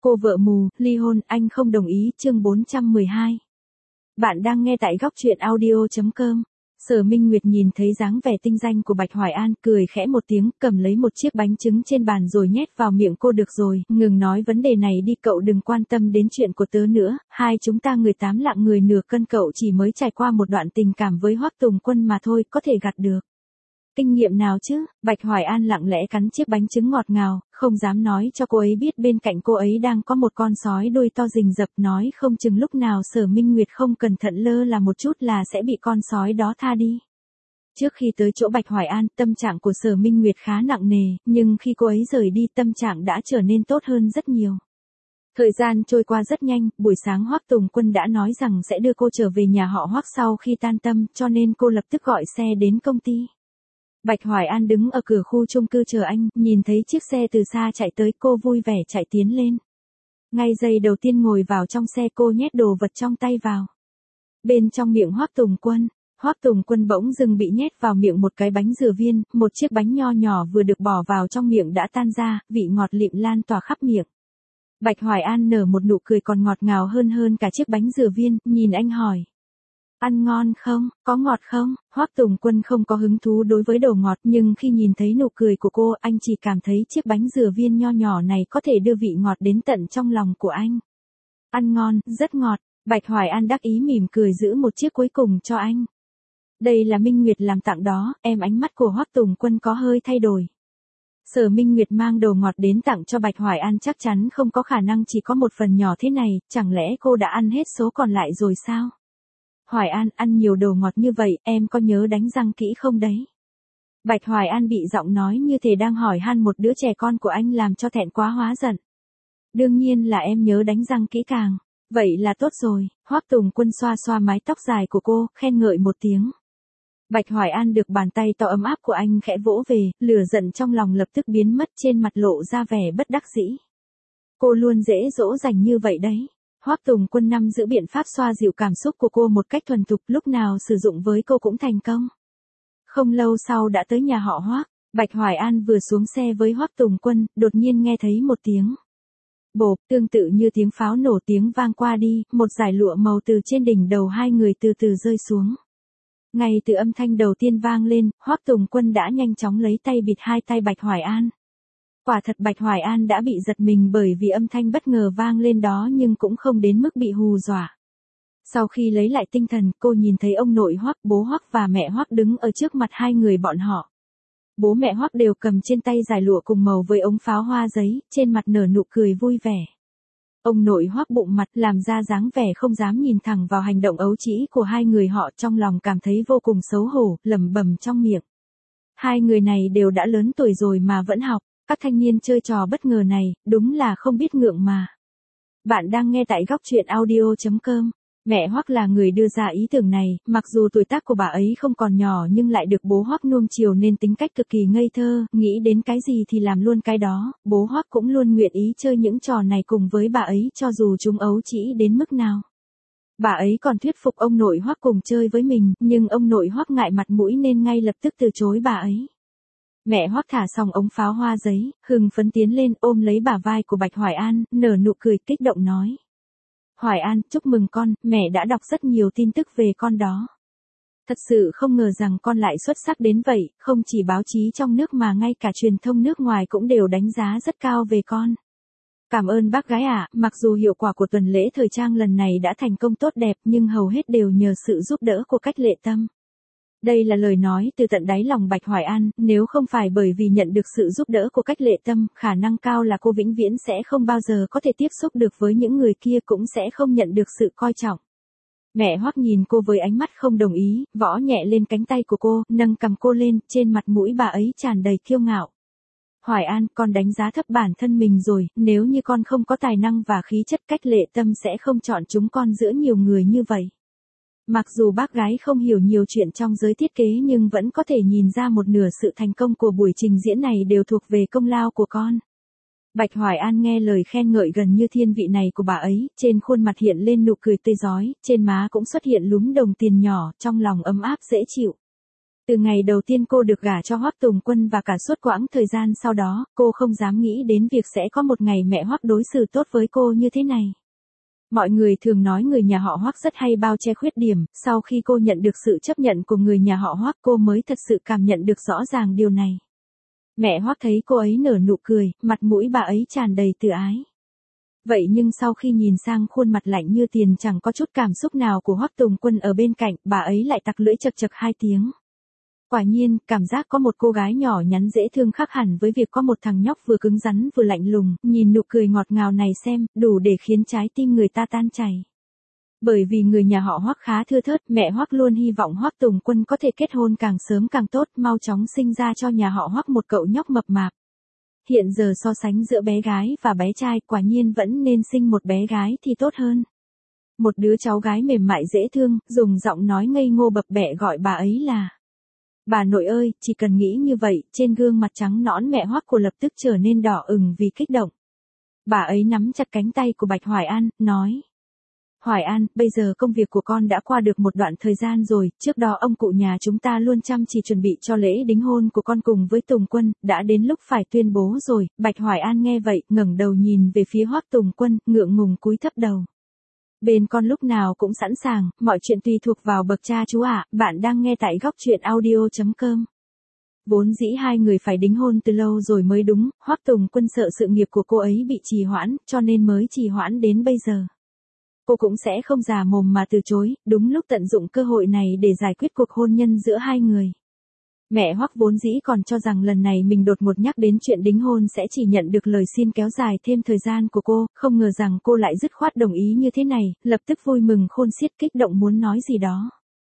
Cô vợ mù, ly hôn, anh không đồng ý, chương 412. Bạn đang nghe tại góc truyện audio.com. Sở Minh Nguyệt nhìn thấy dáng vẻ tinh danh của Bạch Hoài An, cười khẽ một tiếng, cầm lấy một chiếc bánh trứng trên bàn rồi nhét vào miệng cô. Được rồi, ngừng nói vấn đề này đi, cậu đừng quan tâm đến chuyện của tớ nữa, hai chúng ta người 8 lạng người nửa cân, cậu chỉ mới trải qua một đoạn tình cảm với Hoắc Tùng Quân mà thôi, có thể gạt được kinh nghiệm nào chứ. Bạch Hoài An lặng lẽ cắn chiếc bánh trứng ngọt ngào, không dám nói cho cô ấy biết bên cạnh cô ấy đang có một con sói đuôi to rình rập, nói không chừng lúc nào Sở Minh Nguyệt không cẩn thận lơ là một chút là sẽ bị con sói đó tha đi. Trước khi tới chỗ Bạch Hoài An, tâm trạng của Sở Minh Nguyệt khá nặng nề, nhưng khi cô ấy rời đi tâm trạng đã trở nên tốt hơn rất nhiều. Thời gian trôi qua rất nhanh, buổi sáng Hoắc Tùng Quân đã nói rằng sẽ đưa cô trở về nhà họ Hoắc sau khi tan tầm, cho nên cô lập tức gọi xe đến công ty. Bạch Hoài An đứng ở cửa khu chung cư chờ anh, nhìn thấy chiếc xe từ xa chạy tới, cô vui vẻ chạy tiến lên. Ngay giây đầu tiên ngồi vào trong xe, cô nhét đồ vật trong tay vào. Bên trong miệng Hoắc Tùng Quân bỗng dưng bị nhét vào miệng một cái bánh dừa viên, một chiếc bánh nho nhỏ vừa được bỏ vào trong miệng đã tan ra, vị ngọt lịm lan tỏa khắp miệng. Bạch Hoài An nở một nụ cười còn ngọt ngào hơn cả chiếc bánh dừa viên, nhìn anh hỏi. Ăn ngon không, có ngọt không? Hoắc Tùng Quân không có hứng thú đối với đồ ngọt, nhưng khi nhìn thấy nụ cười của cô, anh chỉ cảm thấy chiếc bánh dừa viên nho nhỏ này có thể đưa vị ngọt đến tận trong lòng của anh. Ăn ngon, rất ngọt. Bạch Hoài An đắc ý mỉm cười giữ một chiếc cuối cùng cho anh. Đây là Minh Nguyệt làm tặng đó, em. Ánh mắt của Hoắc Tùng Quân có hơi thay đổi. Sở Minh Nguyệt mang đồ ngọt đến tặng cho Bạch Hoài An chắc chắn không có khả năng chỉ có một phần nhỏ thế này, chẳng lẽ cô đã ăn hết số còn lại rồi sao? Hoài An, ăn nhiều đồ ngọt như vậy, em có nhớ đánh răng kỹ không đấy? Bạch Hoài An bị giọng nói như thể đang hỏi han một đứa trẻ con của anh làm cho thẹn quá hóa giận. Đương nhiên là em nhớ đánh răng kỹ càng. Vậy là tốt rồi. Hoắc Tùng Quân xoa xoa mái tóc dài của cô, khen ngợi một tiếng. Bạch Hoài An được bàn tay to ấm áp của anh khẽ vỗ về, lửa giận trong lòng lập tức biến mất, trên mặt lộ ra vẻ bất đắc dĩ. Cô luôn dễ dỗ dành như vậy đấy. Hoắc Tùng Quân năm giữ biện pháp xoa dịu cảm xúc của cô một cách thuần thục, lúc nào sử dụng với cô cũng thành công. Không lâu sau đã tới nhà họ Hoắc, Bạch Hoài An vừa xuống xe với Hoắc Tùng Quân, đột nhiên nghe thấy một tiếng bộp, tương tự như tiếng pháo nổ, tiếng vang qua đi, một dải lụa màu từ trên đỉnh đầu hai người từ từ rơi xuống. Ngay từ âm thanh đầu tiên vang lên, Hoắc Tùng Quân đã nhanh chóng lấy tay bịt hai tay Bạch Hoài An. Quả thật Bạch Hoài An đã bị giật mình bởi vì âm thanh bất ngờ vang lên đó, nhưng cũng không đến mức bị hù dọa. Sau khi lấy lại tinh thần, cô nhìn thấy ông nội Hoắc, bố Hoắc và mẹ Hoắc đứng ở trước mặt hai người bọn họ. Bố mẹ Hoắc đều cầm trên tay dải lụa cùng màu với ống pháo hoa giấy, trên mặt nở nụ cười vui vẻ. Ông nội Hoắc bụng mặt, làm ra dáng vẻ không dám nhìn thẳng vào hành động ấu trĩ của hai người họ, trong lòng cảm thấy vô cùng xấu hổ, lẩm bẩm trong miệng. Hai người này đều đã lớn tuổi rồi mà vẫn học. Các thanh niên chơi trò bất ngờ này, đúng là không biết ngượng mà. Bạn đang nghe tại góc truyện audio.com. Mẹ Hoắc là người đưa ra ý tưởng này, mặc dù tuổi tác của bà ấy không còn nhỏ nhưng lại được bố Hoắc nuông chiều nên tính cách cực kỳ ngây thơ, nghĩ đến cái gì thì làm luôn cái đó. Bố Hoắc cũng luôn nguyện ý chơi những trò này cùng với bà ấy cho dù chúng ấu trĩ đến mức nào. Bà ấy còn thuyết phục ông nội Hoắc cùng chơi với mình, nhưng ông nội Hoắc ngại mặt mũi nên ngay lập tức từ chối bà ấy. Mẹ Hoắc thả xong ống pháo hoa giấy, hưng phấn tiến lên ôm lấy bả vai của Bạch Hoài An, nở nụ cười kích động nói. Hoài An, chúc mừng con, mẹ đã đọc rất nhiều tin tức về con đó. Thật sự không ngờ rằng con lại xuất sắc đến vậy, không chỉ báo chí trong nước mà ngay cả truyền thông nước ngoài cũng đều đánh giá rất cao về con. Cảm ơn bác gái ạ, mặc dù hiệu quả của tuần lễ thời trang lần này đã thành công tốt đẹp nhưng hầu hết đều nhờ sự giúp đỡ của Cách Lệ Tâm. Đây là lời nói từ tận đáy lòng Bạch Hoài An, nếu không phải bởi vì nhận được sự giúp đỡ của Cách Lệ Tâm, khả năng cao là cô vĩnh viễn sẽ không bao giờ có thể tiếp xúc được với những người kia, cũng sẽ không nhận được sự coi trọng. Mẹ Hoắc nhìn cô với ánh mắt không đồng ý, võ nhẹ lên cánh tay của cô, nâng cằm cô lên, trên mặt mũi bà ấy tràn đầy kiêu ngạo. Hoài An, con đánh giá thấp bản thân mình rồi, nếu như con không có tài năng và khí chất, Cách Lệ Tâm sẽ không chọn chúng con giữa nhiều người như vậy. Mặc dù bác gái không hiểu nhiều chuyện trong giới thiết kế nhưng vẫn có thể nhìn ra một nửa sự thành công của buổi trình diễn này đều thuộc về công lao của con. Bạch Hoài An nghe lời khen ngợi gần như thiên vị này của bà ấy, trên khuôn mặt hiện lên nụ cười tươi rói, trên má cũng xuất hiện lúm đồng tiền nhỏ, trong lòng ấm áp dễ chịu. Từ ngày đầu tiên cô được gả cho Hoắc Tùng Quân và cả suốt quãng thời gian sau đó, cô không dám nghĩ đến việc sẽ có một ngày mẹ Hoắc đối xử tốt với cô như thế này. Mọi người thường nói người nhà họ Hoắc rất hay bao che khuyết điểm, sau khi cô nhận được sự chấp nhận của người nhà họ Hoắc cô mới thật sự cảm nhận được rõ ràng điều này. Mẹ Hoắc thấy cô ấy nở nụ cười, mặt mũi bà ấy tràn đầy từ ái. Vậy nhưng sau khi nhìn sang khuôn mặt lạnh như tiền chẳng có chút cảm xúc nào của Hoắc Tùng Quân ở bên cạnh, bà ấy lại tặc lưỡi chật chật 2 tiếng. Quả nhiên, cảm giác có một cô gái nhỏ nhắn dễ thương khác hẳn với việc có một thằng nhóc vừa cứng rắn vừa lạnh lùng, nhìn nụ cười ngọt ngào này xem, đủ để khiến trái tim người ta tan chảy. Bởi vì người nhà họ Hoắc khá thưa thớt, mẹ Hoắc luôn hy vọng Hoắc Tùng Quân có thể kết hôn càng sớm càng tốt, mau chóng sinh ra cho nhà họ Hoắc một cậu nhóc mập mạp. Hiện giờ so sánh giữa bé gái và bé trai, quả nhiên vẫn nên sinh một bé gái thì tốt hơn. Một đứa cháu gái mềm mại dễ thương, dùng giọng nói ngây ngô bập bẹ gọi bà ấy là: "Bà nội ơi." Chỉ cần nghĩ như vậy, trên gương mặt trắng nõn mẹ Hoắc của lập tức trở nên đỏ ửng vì kích động. Bà ấy nắm chặt cánh tay của Bạch Hoài An, nói: "Hoài An, bây giờ công việc của con đã qua được một đoạn thời gian rồi, trước đó ông cụ nhà chúng ta luôn chăm chỉ chuẩn bị cho lễ đính hôn của con cùng với Tùng Quân, đã đến lúc phải tuyên bố rồi." Bạch Hoài An nghe vậy, ngẩng đầu nhìn về phía Hoắc Tùng Quân, ngượng ngùng cúi thấp đầu. "Bên con lúc nào cũng sẵn sàng, mọi chuyện tùy thuộc vào bậc cha chú ạ." Bạn đang nghe tại góc truyện audio.com. Vốn dĩ hai người phải đính hôn từ lâu rồi mới đúng, Hoắc Tùng Quân sợ sự nghiệp của cô ấy bị trì hoãn, cho nên mới trì hoãn đến bây giờ. Cô cũng sẽ không già mồm mà từ chối, đúng lúc tận dụng cơ hội này để giải quyết cuộc hôn nhân giữa hai người. Mẹ Hoắc vốn dĩ còn cho rằng lần này mình đột ngột nhắc đến chuyện đính hôn sẽ chỉ nhận được lời xin kéo dài thêm thời gian của cô, không ngờ rằng cô lại dứt khoát đồng ý như thế này, lập tức vui mừng khôn xiết kích động muốn nói gì đó.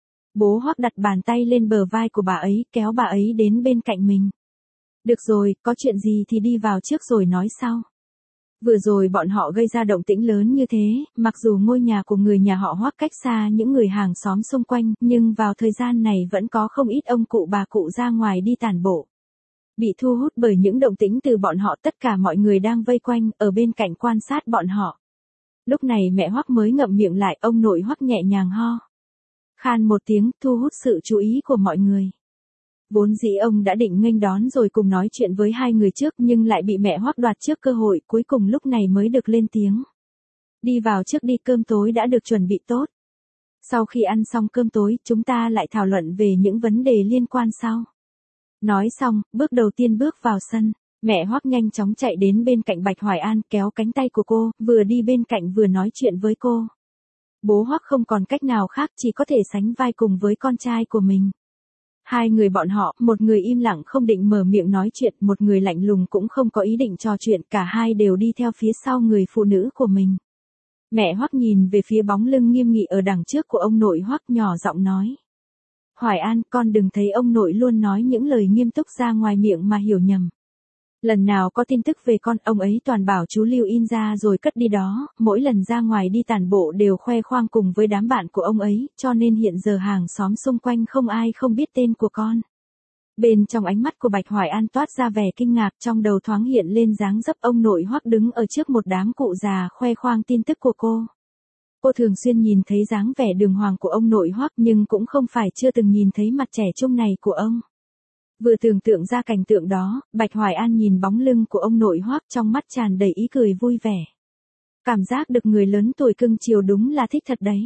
Bố Hoắc đặt bàn tay lên bờ vai của bà ấy, kéo bà ấy đến bên cạnh mình. "Được rồi, có chuyện gì thì đi vào trước rồi nói sau." Vừa rồi bọn họ gây ra động tĩnh lớn như thế, mặc dù ngôi nhà của người nhà họ Hoắc cách xa những người hàng xóm xung quanh, nhưng vào thời gian này vẫn có không ít ông cụ bà cụ ra ngoài đi tản bộ. Bị thu hút bởi những động tĩnh từ bọn họ, tất cả mọi người đang vây quanh, ở bên cạnh quan sát bọn họ. Lúc này mẹ Hoắc mới ngậm miệng lại, ông nội Hoắc nhẹ nhàng ho khan một tiếng, thu hút sự chú ý của mọi người. Vốn dĩ ông đã định nghênh đón rồi cùng nói chuyện với hai người trước nhưng lại bị mẹ Hoắc đoạt trước cơ hội, cuối cùng lúc này mới được lên tiếng. "Đi vào trước đi, cơm tối đã được chuẩn bị tốt. Sau khi ăn xong cơm tối, chúng ta lại thảo luận về những vấn đề liên quan sau." Nói xong, bước đầu tiên bước vào sân, mẹ Hoắc nhanh chóng chạy đến bên cạnh Bạch Hoài An, kéo cánh tay của cô, vừa đi bên cạnh vừa nói chuyện với cô. Bố Hoắc không còn cách nào khác, chỉ có thể sánh vai cùng với con trai của mình. Hai người bọn họ, một người im lặng không định mở miệng nói chuyện, một người lạnh lùng cũng không có ý định trò chuyện, cả hai đều đi theo phía sau người phụ nữ của mình. Mẹ Hoắc nhìn về phía bóng lưng nghiêm nghị ở đằng trước của ông nội Hoắc, nhỏ giọng nói: "Hoài An, con đừng thấy ông nội luôn nói những lời nghiêm túc ra ngoài miệng mà hiểu nhầm. Lần nào có tin tức về con, ông ấy toàn bảo chú lưu in ra rồi cất đi đó, mỗi lần ra ngoài đi tản bộ đều khoe khoang cùng với đám bạn của ông ấy, cho nên hiện giờ hàng xóm xung quanh không ai không biết tên của con." Bên trong ánh mắt của Bạch Hoài An toát ra vẻ kinh ngạc, trong đầu thoáng hiện lên dáng dấp ông nội Hoắc đứng ở trước một đám cụ già khoe khoang tin tức của cô. Cô thường xuyên nhìn thấy dáng vẻ đường hoàng của ông nội Hoắc nhưng cũng không phải chưa từng nhìn thấy mặt trẻ trung này của ông. Vừa tưởng tượng ra cảnh tượng đó, Bạch Hoài An nhìn bóng lưng của ông nội Hoắc, trong mắt tràn đầy ý cười vui vẻ. Cảm giác được người lớn tuổi cưng chiều đúng là thích thật đấy.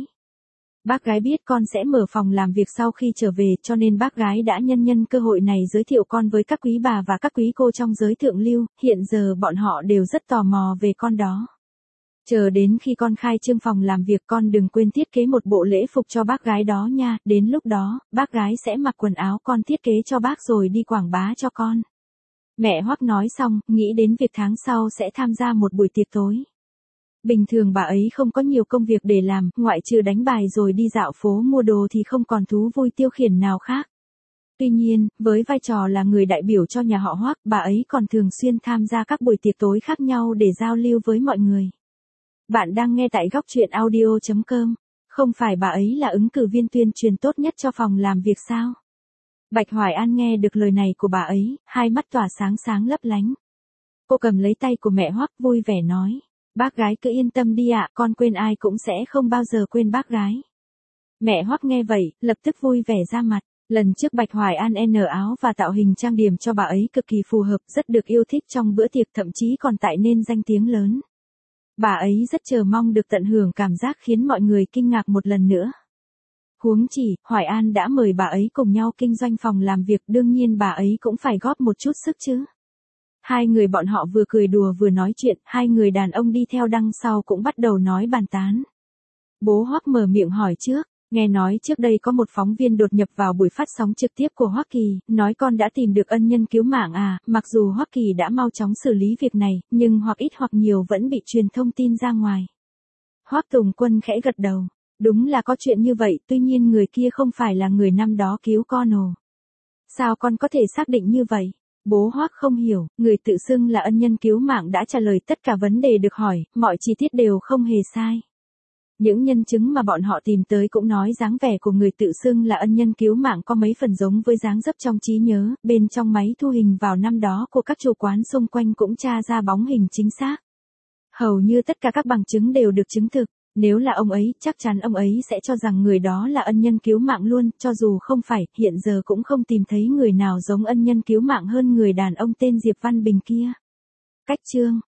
Bác gái biết con sẽ mở phòng làm việc sau khi trở về, cho nên bác gái đã nhân cơ hội này giới thiệu con với các quý bà và các quý cô trong giới thượng lưu, hiện giờ bọn họ đều rất tò mò về con đó. Chờ đến khi con khai trương phòng làm việc, con đừng quên thiết kế một bộ lễ phục cho bác gái đó nha, đến lúc đó, bác gái sẽ mặc quần áo con thiết kế cho bác rồi đi quảng bá cho con. Mẹ Hoắc nói xong, nghĩ đến việc tháng sau sẽ tham gia một buổi tiệc tối. Bình thường bà ấy không có nhiều công việc để làm, ngoại trừ đánh bài rồi đi dạo phố mua đồ thì không còn thú vui tiêu khiển nào khác. Tuy nhiên, với vai trò là người đại biểu cho nhà họ Hoắc, bà ấy còn thường xuyên tham gia các buổi tiệc tối khác nhau để giao lưu với mọi người. Bạn đang nghe tại góc truyện audio.com. Không phải bà ấy là ứng cử viên tuyên truyền tốt nhất cho phòng làm việc sao? Bạch Hoài An nghe được lời này của bà ấy, hai mắt tỏa sáng sáng lấp lánh. Cô cầm lấy tay của mẹ Hoắc vui vẻ nói: "Bác gái cứ yên tâm đi ạ, con quên ai cũng sẽ không bao giờ quên bác gái." Mẹ Hoắc nghe vậy, lập tức vui vẻ ra mặt. Lần trước Bạch Hoài An áo và tạo hình trang điểm cho bà ấy cực kỳ phù hợp, rất được yêu thích trong bữa tiệc, thậm chí còn tạo nên danh tiếng lớn. Bà ấy rất chờ mong được tận hưởng cảm giác khiến mọi người kinh ngạc một lần nữa. Huống chỉ, Hoài An đã mời bà ấy cùng nhau kinh doanh phòng làm việc, đương nhiên bà ấy cũng phải góp một chút sức chứ. Hai người bọn họ vừa cười đùa vừa nói chuyện, hai người đàn ông đi theo đằng sau cũng bắt đầu nói bàn tán. Bố Hoắc mở miệng hỏi trước, nghe nói trước đây có một phóng viên đột nhập vào buổi phát sóng trực tiếp của Hoắc Kỳ, nói con đã tìm được ân nhân cứu mạng à, mặc dù Hoắc Kỳ đã mau chóng xử lý việc này, nhưng hoặc ít hoặc nhiều vẫn bị truyền thông tin ra ngoài. Hoắc Tùng Quân khẽ gật đầu, đúng là có chuyện như vậy, tuy nhiên người kia không phải là người năm đó cứu con ồ. Sao con có thể xác định như vậy? Bố Hoắc không hiểu, người tự xưng là ân nhân cứu mạng đã trả lời tất cả vấn đề được hỏi, mọi chi tiết đều không hề sai. Những nhân chứng mà bọn họ tìm tới cũng nói dáng vẻ của người tự xưng là ân nhân cứu mạng có mấy phần giống với dáng dấp trong trí nhớ, bên trong máy thu hình vào năm đó của các chủ quán xung quanh cũng tra ra bóng hình chính xác. Hầu như tất cả các bằng chứng đều được chứng thực, nếu là ông ấy, chắc chắn ông ấy sẽ cho rằng người đó là ân nhân cứu mạng luôn, cho dù không phải, hiện giờ cũng không tìm thấy người nào giống ân nhân cứu mạng hơn người đàn ông tên Diệp Văn Bình kia. Cách chương